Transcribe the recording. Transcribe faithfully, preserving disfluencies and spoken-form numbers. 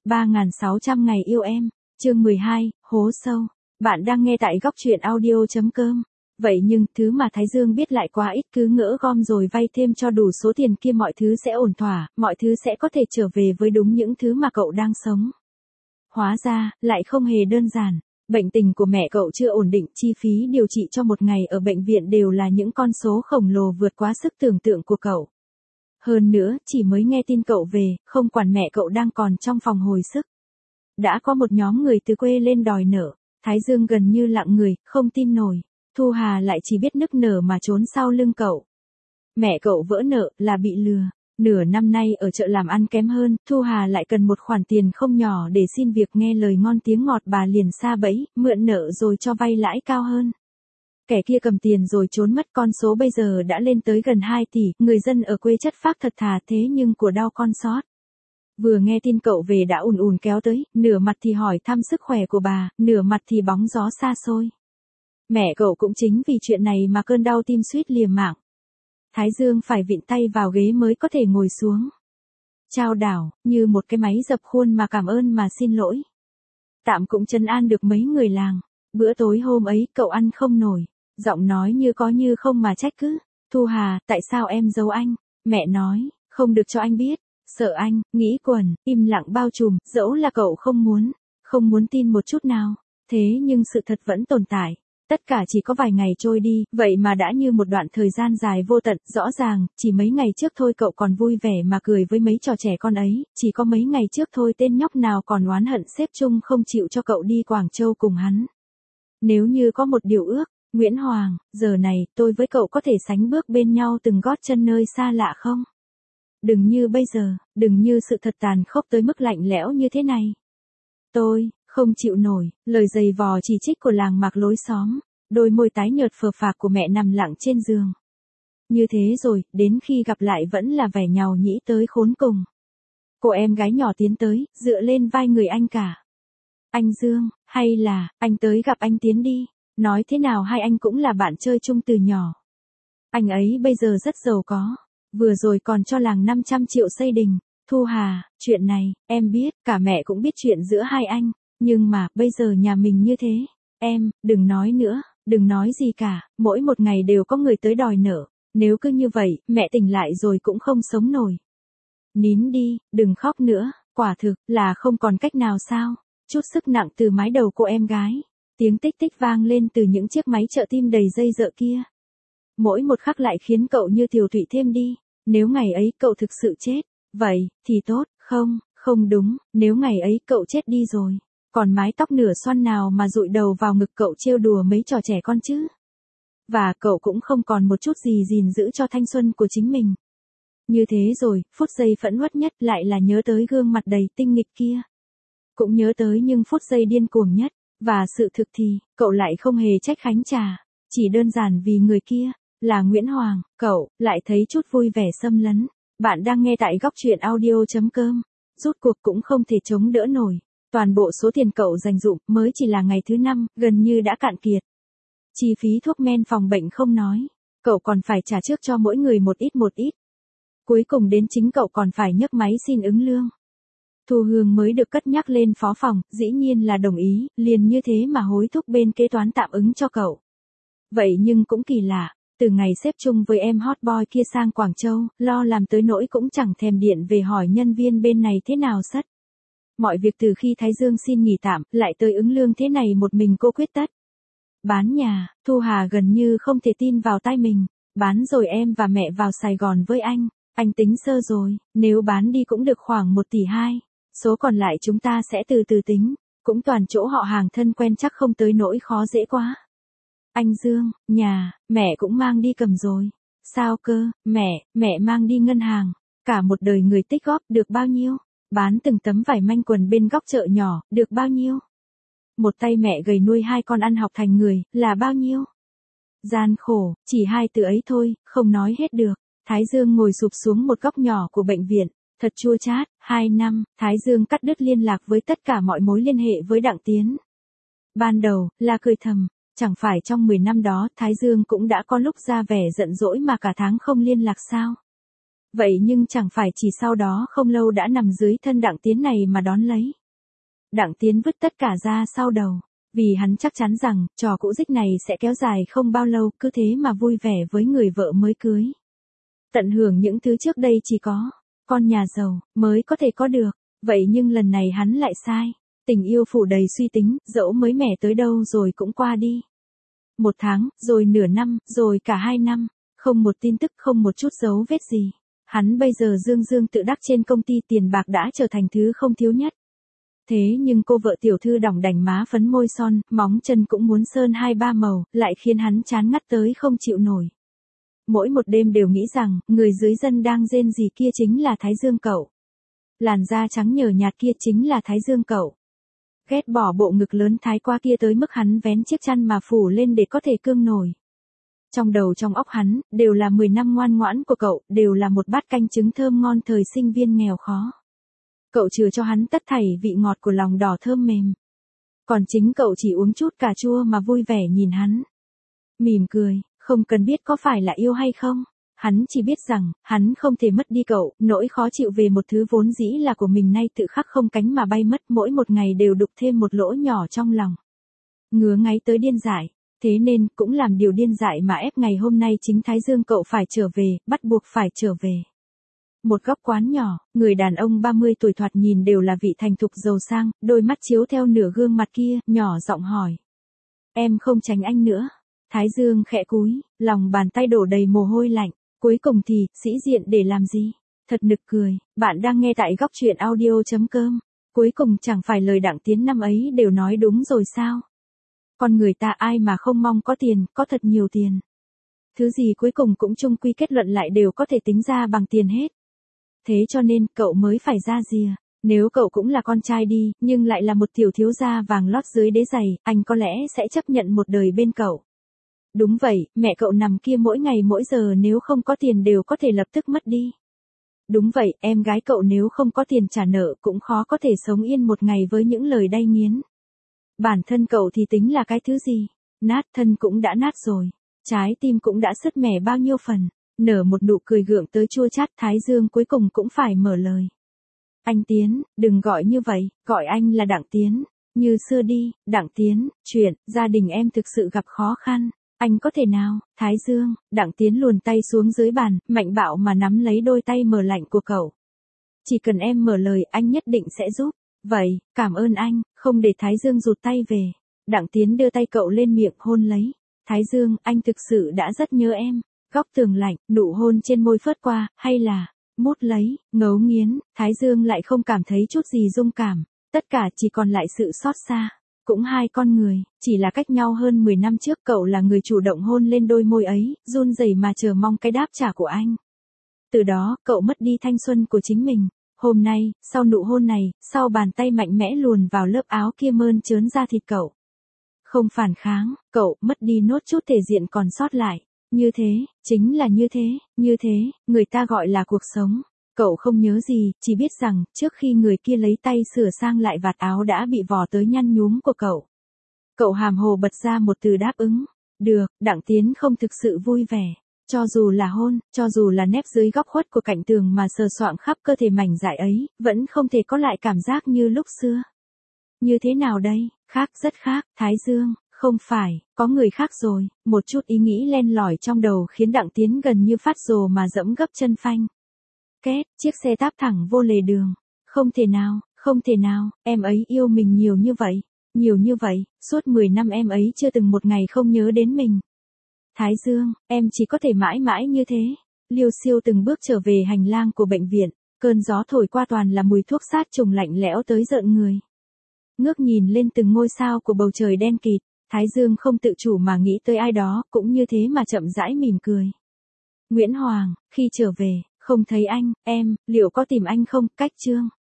ba nghìn sáu trăm ngày yêu em, chương mười hai, hố sâu. Bạn đang nghe tại góc truyện audio chấm com. Vậy nhưng, thứ mà Thái Dương biết lại quá ít, cứ ngỡ gom rồi vay thêm cho đủ số tiền kia mọi thứ sẽ ổn thỏa, mọi thứ sẽ có thể trở về với đúng những thứ mà cậu đang sống. Hóa ra, lại không hề đơn giản. Bệnh tình của mẹ cậu chưa ổn định, chi phí điều trị cho một ngày ở bệnh viện đều là những con số khổng lồ vượt quá sức tưởng tượng của cậu. Hơn nữa, chỉ mới nghe tin cậu về, không quản mẹ cậu đang còn trong phòng hồi sức. Đã có một nhóm người từ quê lên đòi nợ. Thái Dương gần như lặng người, không tin nổi. Thu Hà lại chỉ biết nức nở mà trốn sau lưng cậu. Mẹ cậu vỡ nợ, là bị lừa. Nửa năm nay ở chợ làm ăn kém hơn, Thu Hà lại cần một khoản tiền không nhỏ để xin việc, nghe lời ngon tiếng ngọt bà liền sa bẫy, mượn nợ rồi cho vay lãi cao hơn. Kẻ kia cầm tiền rồi trốn mất, con số bây giờ đã lên tới gần hai tỷ, người dân ở quê chất phác thật thà, thế nhưng của đau con sót. Vừa nghe tin cậu về đã ùn ùn kéo tới, nửa mặt thì hỏi thăm sức khỏe của bà, nửa mặt thì bóng gió xa xôi. Mẹ cậu cũng chính vì chuyện này mà cơn đau tim suýt liềm mạng. Thái Dương phải vịn tay vào ghế mới có thể ngồi xuống. Chao đảo, như một cái máy dập khuôn mà cảm ơn mà xin lỗi. Tạm cũng trấn an được mấy người làng. Bữa tối hôm ấy cậu ăn không nổi. Giọng nói như có như không mà trách cứ. Thu Hà, tại sao em giấu anh? Mẹ nói, không được cho anh biết. Sợ anh, nghĩ quẩn, im lặng bao trùm, dẫu là cậu không muốn, không muốn tin một chút nào. Thế nhưng sự thật vẫn tồn tại. Tất cả chỉ có vài ngày trôi đi, vậy mà đã như một đoạn thời gian dài vô tận, rõ ràng, chỉ mấy ngày trước thôi cậu còn vui vẻ mà cười với mấy trò trẻ con ấy, chỉ có mấy ngày trước thôi tên nhóc nào còn oán hận xếp chung không chịu cho cậu đi Quảng Châu cùng hắn. Nếu như có một điều ước, Nguyễn Hoàng, giờ này, tôi với cậu có thể sánh bước bên nhau từng gót chân nơi xa lạ không? Đừng như bây giờ, đừng như sự thật tàn khốc tới mức lạnh lẽo như thế này. Tôi, không chịu nổi, lời giày vò chỉ trích của làng mạc lối xóm, đôi môi tái nhợt phờ phạc của mẹ nằm lặng trên giường. Như thế rồi, đến khi gặp lại vẫn là vẻ nhàu nhĩ tới khốn cùng. Cô em gái nhỏ tiến tới, dựa lên vai người anh cả. Anh Dương, hay là, anh tới gặp anh Tiến đi, nói thế nào hai anh cũng là bạn chơi chung từ nhỏ. Anh ấy bây giờ rất giàu có, vừa rồi còn cho làng năm trăm triệu xây đình. Thu Hà, chuyện này, em biết, cả mẹ cũng biết chuyện giữa hai anh, nhưng mà, bây giờ nhà mình như thế, em, đừng nói nữa, đừng nói gì cả, mỗi một ngày đều có người tới đòi nợ, nếu cứ như vậy, mẹ tỉnh lại rồi cũng không sống nổi. Nín đi, đừng khóc nữa, quả thực, là không còn cách nào sao, chút sức nặng từ mái đầu cô em gái, tiếng tích tích vang lên từ những chiếc máy trợ tim đầy dây dợ kia. Mỗi một khắc lại khiến cậu như tiều tụy thêm đi, nếu ngày ấy cậu thực sự chết. Vậy, thì tốt, không, không đúng, nếu ngày ấy cậu chết đi rồi, còn mái tóc nửa xoăn nào mà dụi đầu vào ngực cậu trêu đùa mấy trò trẻ con chứ? Và cậu cũng không còn một chút gì gìn giữ cho thanh xuân của chính mình. Như thế rồi, phút giây phẫn uất nhất lại là nhớ tới gương mặt đầy tinh nghịch kia. Cũng nhớ tới những phút giây điên cuồng nhất, và sự thực thì, cậu lại không hề trách Khánh Trà, chỉ đơn giản vì người kia, là Nguyễn Hoàng, cậu, lại thấy chút vui vẻ xâm lấn. Bạn đang nghe tại góc truyện audio chấm com. Rút cuộc cũng không thể chống đỡ nổi. Toàn bộ số tiền cậu dành dụm mới chỉ là ngày thứ năm, gần như đã cạn kiệt. Chi phí thuốc men phòng bệnh không nói. Cậu còn phải trả trước cho mỗi người một ít một ít. Cuối cùng đến chính cậu còn phải nhấc máy xin ứng lương. Thu Hương mới được cất nhắc lên phó phòng, dĩ nhiên là đồng ý, liền như thế mà hối thúc bên kế toán tạm ứng cho cậu. Vậy nhưng cũng kỳ lạ. Từ ngày xếp chung với em hot boy kia sang Quảng Châu, lo làm tới nỗi cũng chẳng thèm điện về hỏi nhân viên bên này thế nào sất. Mọi việc từ khi Thái Dương xin nghỉ tạm, lại tới ứng lương thế này một mình cô quyết tất. Bán nhà, Thu Hà gần như không thể tin vào tai mình. Bán rồi em và mẹ vào Sài Gòn với anh. Anh tính sơ rồi, nếu bán đi cũng được khoảng một tỷ hai. Số còn lại chúng ta sẽ từ từ tính. Cũng toàn chỗ họ hàng thân quen chắc không tới nỗi khó dễ quá. Anh Dương, nhà, mẹ cũng mang đi cầm rồi. Sao cơ, mẹ, mẹ mang đi ngân hàng. Cả một đời người tích góp, được bao nhiêu? Bán từng tấm vải manh quần bên góc chợ nhỏ, được bao nhiêu? Một tay mẹ gầy nuôi hai con ăn học thành người, là bao nhiêu? Gian khổ, chỉ hai từ ấy thôi, không nói hết được. Thái Dương ngồi sụp xuống một góc nhỏ của bệnh viện. Thật chua chát, hai năm, Thái Dương cắt đứt liên lạc với tất cả mọi mối liên hệ với Đặng Tiến. Ban đầu, là cười thầm. Chẳng phải trong mười năm đó, Thái Dương cũng đã có lúc ra vẻ giận dỗi mà cả tháng không liên lạc sao? Vậy nhưng chẳng phải chỉ sau đó không lâu đã nằm dưới thân Đặng Tiến này mà đón lấy. Đặng Tiến vứt tất cả ra sau đầu, vì hắn chắc chắn rằng trò cũ dích này sẽ kéo dài không bao lâu, cứ thế mà vui vẻ với người vợ mới cưới. Tận hưởng những thứ trước đây chỉ có con nhà giàu mới có thể có được, vậy nhưng lần này hắn lại sai. Tình yêu phủ đầy suy tính, dẫu mới mẻ tới đâu rồi cũng qua đi. Một tháng, rồi nửa năm, rồi cả hai năm, không một tin tức, không một chút dấu vết gì. Hắn bây giờ dương dương tự đắc trên công ty, tiền bạc đã trở thành thứ không thiếu nhất. Thế nhưng cô vợ tiểu thư đỏng đành má phấn môi son, móng chân cũng muốn sơn hai ba màu, lại khiến hắn chán ngắt tới không chịu nổi. Mỗi một đêm đều nghĩ rằng, người dưới dân đang rên rỉ kia chính là Thái Dương cậu. Làn da trắng nhờ nhạt kia chính là Thái Dương cậu. Ghét bỏ bộ ngực lớn thái quá kia tới mức hắn vén chiếc chăn mà phủ lên để có thể cương nổi. Trong đầu trong óc hắn, đều là mười năm ngoan ngoãn của cậu, đều là một bát canh trứng thơm ngon thời sinh viên nghèo khó. Cậu chừa cho hắn tất thảy vị ngọt của lòng đỏ thơm mềm. Còn chính cậu chỉ uống chút cà chua mà vui vẻ nhìn hắn. Mỉm cười, không cần biết có phải là yêu hay không. Hắn chỉ biết rằng, hắn không thể mất đi cậu, nỗi khó chịu về một thứ vốn dĩ là của mình nay tự khắc không cánh mà bay mất, mỗi một ngày đều đục thêm một lỗ nhỏ trong lòng. Ngứa ngáy tới điên dại, thế nên cũng làm điều điên dại mà ép ngày hôm nay chính Thái Dương cậu phải trở về, bắt buộc phải trở về. Một góc quán nhỏ, người đàn ông ba mươi tuổi thoạt nhìn đều là vị thành thục giàu sang, đôi mắt chiếu theo nửa gương mặt kia, nhỏ giọng hỏi. Em không tránh anh nữa. Thái Dương khẽ cúi, lòng bàn tay đổ đầy mồ hôi lạnh. Cuối cùng thì, sĩ diện để làm gì? Thật nực cười, bạn đang nghe tại góc truyện audio chấm com. Cuối cùng chẳng phải lời Đặng Tiến năm ấy đều nói đúng rồi sao? Con người ta ai mà không mong có tiền, có thật nhiều tiền. Thứ gì cuối cùng cũng chung quy kết luận lại đều có thể tính ra bằng tiền hết. Thế cho nên, cậu mới phải ra rìa. Nếu cậu cũng là con trai đi, nhưng lại là một tiểu thiếu gia vàng lót dưới đế giày, anh có lẽ sẽ chấp nhận một đời bên cậu. Đúng vậy, mẹ cậu nằm kia mỗi ngày mỗi giờ nếu không có tiền đều có thể lập tức mất đi. Đúng vậy, em gái cậu nếu không có tiền trả nợ cũng khó có thể sống yên một ngày với những lời đay nghiến. Bản thân cậu thì tính là cái thứ gì? Nát thân cũng đã nát rồi. Trái tim cũng đã sứt mẻ bao nhiêu phần. Nở một nụ cười gượng tới chua chát, Thái Dương cuối cùng cũng phải mở lời. Anh Tiến, đừng gọi như vậy, gọi anh là Đặng Tiến. Như xưa đi, Đặng Tiến, chuyện, gia đình em thực sự gặp khó khăn. Anh có thể nào, Thái Dương, Đặng Tiến luồn tay xuống dưới bàn, mạnh bạo mà nắm lấy đôi tay mờ lạnh của cậu. Chỉ cần em mở lời anh nhất định sẽ giúp. Vậy, cảm ơn anh, không để Thái Dương rụt tay về. Đặng Tiến đưa tay cậu lên miệng hôn lấy. Thái Dương, anh thực sự đã rất nhớ em. Góc tường lạnh, nụ hôn trên môi phớt qua, hay là, mút lấy, ngấu nghiến, Thái Dương lại không cảm thấy chút gì rung cảm. Tất cả chỉ còn lại sự xót xa. Cũng hai con người, chỉ là cách nhau hơn mười năm trước cậu là người chủ động hôn lên đôi môi ấy, run rẩy mà chờ mong cái đáp trả của anh. Từ đó, cậu mất đi thanh xuân của chính mình. Hôm nay, sau nụ hôn này, sau bàn tay mạnh mẽ luồn vào lớp áo kia mơn trớn da thịt cậu. Không phản kháng, cậu mất đi nốt chút thể diện còn sót lại. Như thế, chính là như thế, như thế, người ta gọi là cuộc sống. Cậu không nhớ gì, chỉ biết rằng, trước khi người kia lấy tay sửa sang lại vạt áo đã bị vò tới nhăn nhúm của cậu. Cậu hàm hồ bật ra một từ đáp ứng. Được, Đặng Tiến không thực sự vui vẻ. Cho dù là hôn, cho dù là nép dưới góc khuất của cạnh tường mà sờ soạng khắp cơ thể mảnh dại ấy, vẫn không thể có lại cảm giác như lúc xưa. Như thế nào đây? Khác rất khác, Thái Dương. Không phải, có người khác rồi. Một chút ý nghĩ len lỏi trong đầu khiến Đặng Tiến gần như phát rồ mà dẫm gấp chân phanh. Két, chiếc xe táp thẳng vô lề đường. Không thể nào, không thể nào, em ấy yêu mình nhiều như vậy. Nhiều như vậy, suốt mười năm em ấy chưa từng một ngày không nhớ đến mình. Thái Dương, em chỉ có thể mãi mãi như thế. Liêu Siêu từng bước trở về hành lang của bệnh viện. Cơn gió thổi qua toàn là mùi thuốc sát trùng lạnh lẽo tới rợn người. Ngước nhìn lên từng ngôi sao của bầu trời đen kịt. Thái Dương không tự chủ mà nghĩ tới ai đó, cũng như thế mà chậm rãi mỉm cười. Nguyễn Hoàng, khi trở về, không thấy anh, em, liệu có tìm anh không? Cách Trương.